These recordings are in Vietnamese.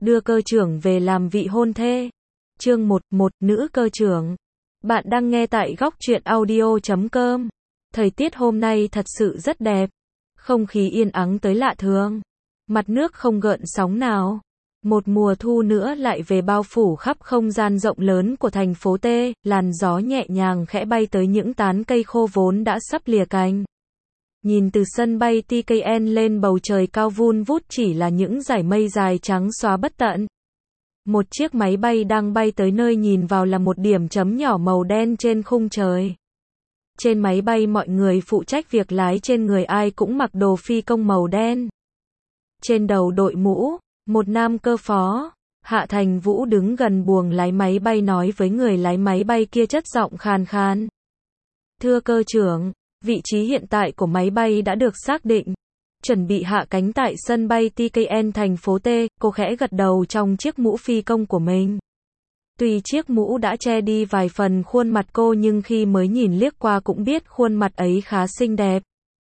đưa cơ trưởng về làm vị hôn thê. Chương 11, nữ cơ trưởng. Bạn đang nghe tại góc truyện audio.com. Thời tiết hôm nay thật sự rất đẹp. Không khí yên ắng tới lạ thường. Mặt nước không gợn sóng nào. Một mùa thu nữa lại về bao phủ khắp không gian rộng lớn của thành phố T, làn gió nhẹ nhàng khẽ bay tới những tán cây khô vốn đã sắp lìa cành. Nhìn từ sân bay TKN lên bầu trời cao vun vút chỉ là những dải mây dài trắng xóa bất tận. Một chiếc máy bay đang bay tới nơi nhìn vào là một điểm chấm nhỏ màu đen trên khung trời. Trên máy bay mọi người phụ trách việc lái trên người ai cũng mặc đồ phi công màu đen. Trên đầu đội mũ, một nam cơ phó, Hạ Thành Vũ đứng gần buồng lái máy bay nói với người lái máy bay kia chất giọng khàn khàn. Thưa cơ trưởng, vị trí hiện tại của máy bay đã được xác định. Chuẩn bị hạ cánh tại sân bay TKN thành phố T, cô khẽ gật đầu trong chiếc mũ phi công của mình. Tuy chiếc mũ đã che đi vài phần khuôn mặt cô nhưng khi mới nhìn liếc qua cũng biết khuôn mặt ấy khá xinh đẹp.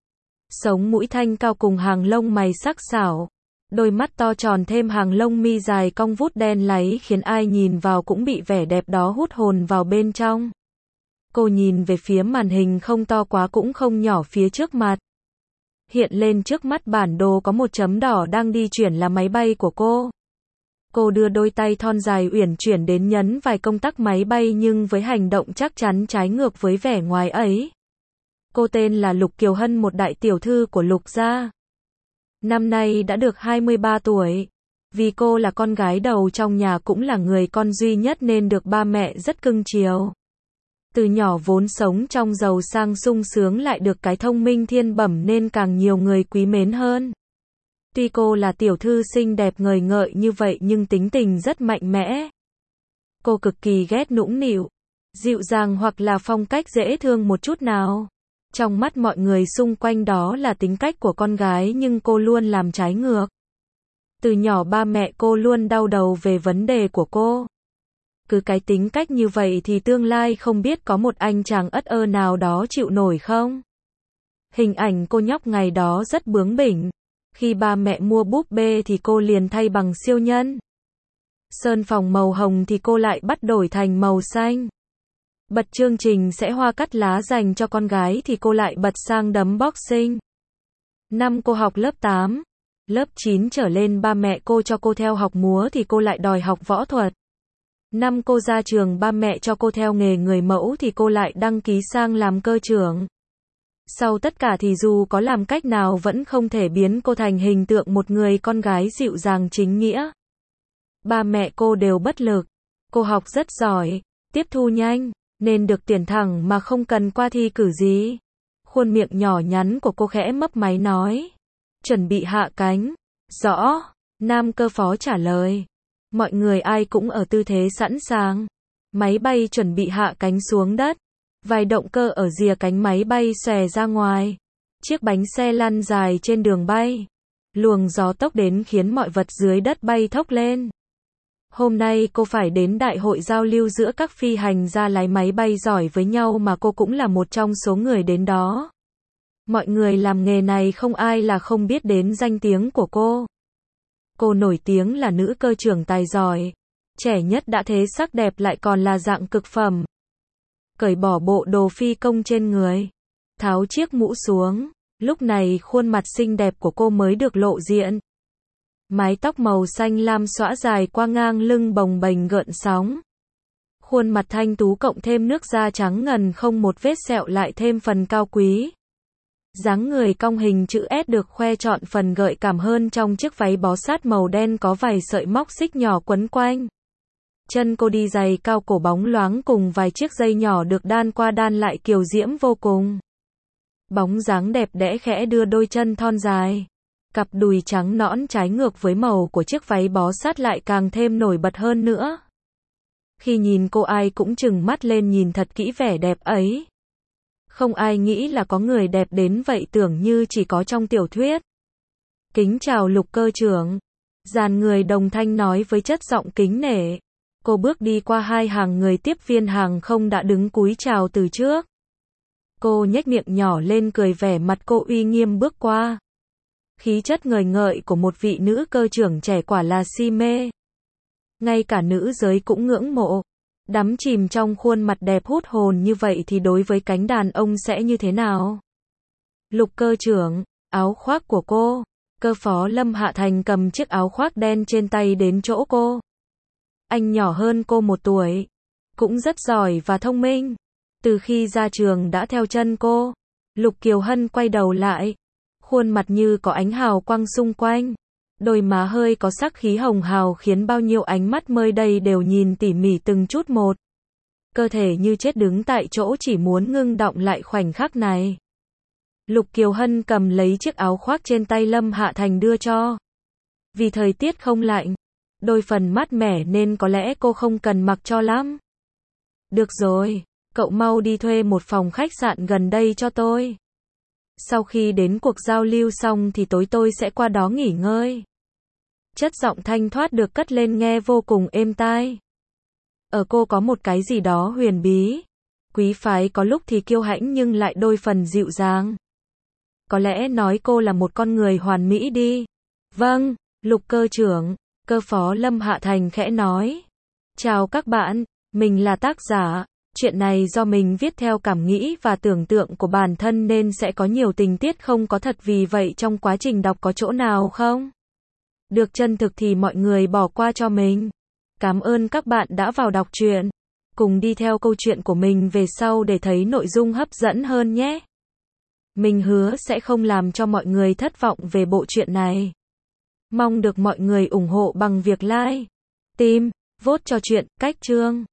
Sống mũi thanh cao cùng hàng lông mày sắc sảo. Đôi mắt to tròn thêm hàng lông mi dài cong vút đen láy khiến ai nhìn vào cũng bị vẻ đẹp đó hút hồn vào bên trong. Cô nhìn về phía màn hình không to quá cũng không nhỏ phía trước mặt. Hiện lên trước mắt bản đồ có một chấm đỏ đang di chuyển là máy bay của cô. Cô đưa đôi tay thon dài uyển chuyển đến nhấn vài công tắc máy bay nhưng với hành động chắc chắn trái ngược với vẻ ngoài ấy. Cô tên là Lục Kiều Hân, một đại tiểu thư của Lục gia. Năm nay đã được 23 tuổi. Vì cô là con gái đầu trong nhà cũng là người con duy nhất nên được ba mẹ rất cưng chiều. Từ nhỏ vốn sống trong giàu sang sung sướng lại được cái thông minh thiên bẩm nên càng nhiều người quý mến hơn. Tuy cô là tiểu thư xinh đẹp ngời ngợi như vậy nhưng tính tình rất mạnh mẽ. Cô cực kỳ ghét nũng nịu, dịu dàng hoặc là phong cách dễ thương một chút nào. Trong mắt mọi người xung quanh đó là tính cách của con gái nhưng cô luôn làm trái ngược. Từ nhỏ ba mẹ cô luôn đau đầu về vấn đề của cô. Cứ cái tính cách như vậy thì tương lai không biết có một anh chàng ất ơ nào đó chịu nổi không? Hình ảnh cô nhóc ngày đó rất bướng bỉnh. Khi ba mẹ mua búp bê thì cô liền thay bằng siêu nhân. Sơn phòng màu hồng thì cô lại bắt đổi thành màu xanh. Bật chương trình sẽ hoa cắt lá dành cho con gái thì cô lại bật sang đấm boxing. Năm cô học lớp 8, lớp 9 trở lên ba mẹ cô cho cô theo học múa thì cô lại đòi học võ thuật. Năm cô ra trường ba mẹ cho cô theo nghề người mẫu thì cô lại đăng ký sang làm cơ trưởng. Sau tất cả thì dù có làm cách nào vẫn không thể biến cô thành hình tượng một người con gái dịu dàng chính nghĩa. Ba mẹ cô đều bất lực. Cô học rất giỏi, tiếp thu nhanh, nên được tuyển thẳng mà không cần qua thi cử gì. Khuôn miệng nhỏ nhắn của cô khẽ mấp máy nói. Chuẩn bị hạ cánh. Rõ, nam cơ phó trả lời. Mọi người ai cũng ở tư thế sẵn sàng. Máy bay chuẩn bị hạ cánh xuống đất. Vài động cơ ở rìa cánh máy bay xòe ra ngoài. Chiếc bánh xe lăn dài trên đường bay. Luồng gió tốc đến khiến mọi vật dưới đất bay thốc lên. Hôm nay cô phải đến đại hội giao lưu giữa các phi hành gia lái máy bay giỏi với nhau mà cô cũng là một trong số người đến đó. Mọi người làm nghề này không ai là không biết đến danh tiếng của cô. Cô nổi tiếng là nữ cơ trưởng tài giỏi. Trẻ nhất đã thế, sắc đẹp lại còn là dạng cực phẩm. Cởi bỏ bộ đồ phi công trên người. Tháo chiếc mũ xuống. Lúc này khuôn mặt xinh đẹp của cô mới được lộ diện. Mái tóc màu xanh lam xõa dài qua ngang lưng bồng bềnh gợn sóng. Khuôn mặt thanh tú cộng thêm nước da trắng ngần không một vết sẹo lại thêm phần cao quý. Dáng người cong hình chữ S được khoe trọn phần gợi cảm hơn trong chiếc váy bó sát màu đen có vài sợi móc xích nhỏ quấn quanh. Chân cô đi giày cao cổ bóng loáng cùng vài chiếc dây nhỏ được đan qua đan lại kiều diễm vô cùng. Bóng dáng đẹp đẽ khẽ đưa đôi chân thon dài. Cặp đùi trắng nõn trái ngược với màu của chiếc váy bó sát lại càng thêm nổi bật hơn nữa. Khi nhìn cô ai cũng trừng mắt lên nhìn thật kỹ vẻ đẹp ấy. Không ai nghĩ là có người đẹp đến vậy, tưởng như chỉ có trong tiểu thuyết. Kính chào Lục cơ trưởng. Dàn người đồng thanh nói với chất giọng kính nể. Cô bước đi qua hai hàng người tiếp viên hàng không đã đứng cúi chào từ trước. Cô nhếch miệng nhỏ lên cười, vẻ mặt cô uy nghiêm bước qua. Khí chất ngời ngợi của một vị nữ cơ trưởng trẻ quả là si mê. ngay cả nữ giới cũng ngưỡng mộ. Đắm chìm trong khuôn mặt đẹp hút hồn như vậy thì đối với cánh đàn ông sẽ như thế nào? Lục cơ trưởng, áo khoác của cô. Cơ phó Lâm Hạ Thành cầm chiếc áo khoác đen trên tay đến chỗ cô. Anh nhỏ hơn cô 1 tuổi. Cũng rất giỏi và thông minh. Từ khi ra trường đã theo chân cô. Lục Kiều Hân quay đầu lại. Khuôn mặt như có ánh hào quang xung quanh. Đôi má hơi có sắc khí hồng hào khiến bao nhiêu ánh mắt nơi đây đều nhìn tỉ mỉ từng chút một. Cơ thể như chết đứng tại chỗ chỉ muốn ngưng đọng lại khoảnh khắc này. Lục Kiều Hân cầm lấy chiếc áo khoác trên tay Lâm Hạ Thành đưa cho. Vì thời tiết không lạnh, đôi phần mát mẻ nên có lẽ cô không cần mặc cho lắm. Được rồi, cậu mau đi thuê một phòng khách sạn gần đây cho tôi. Sau khi đến cuộc giao lưu xong thì tối tôi sẽ qua đó nghỉ ngơi. Chất giọng thanh thoát được cất lên nghe vô cùng êm tai. Ở cô có một cái gì đó huyền bí. Quý phái có lúc thì kiêu hãnh nhưng lại đôi phần dịu dàng. Có lẽ nói cô là một con người hoàn mỹ đi. Vâng, Lục cơ trưởng, cơ phó Lâm Hạ Thành khẽ nói. Chào các bạn, mình là tác giả. Chuyện này do mình viết theo cảm nghĩ và tưởng tượng của bản thân nên sẽ có nhiều tình tiết không có thật, vì vậy trong quá trình đọc có chỗ nào không được chân thực thì mọi người bỏ qua cho mình. Cảm ơn các bạn đã vào đọc truyện. Cùng đi theo câu chuyện của mình về sau để thấy nội dung hấp dẫn hơn nhé. Mình hứa sẽ không làm cho mọi người thất vọng về bộ truyện này. Mong được mọi người ủng hộ bằng việc like, tim, vote cho truyện, cách chương.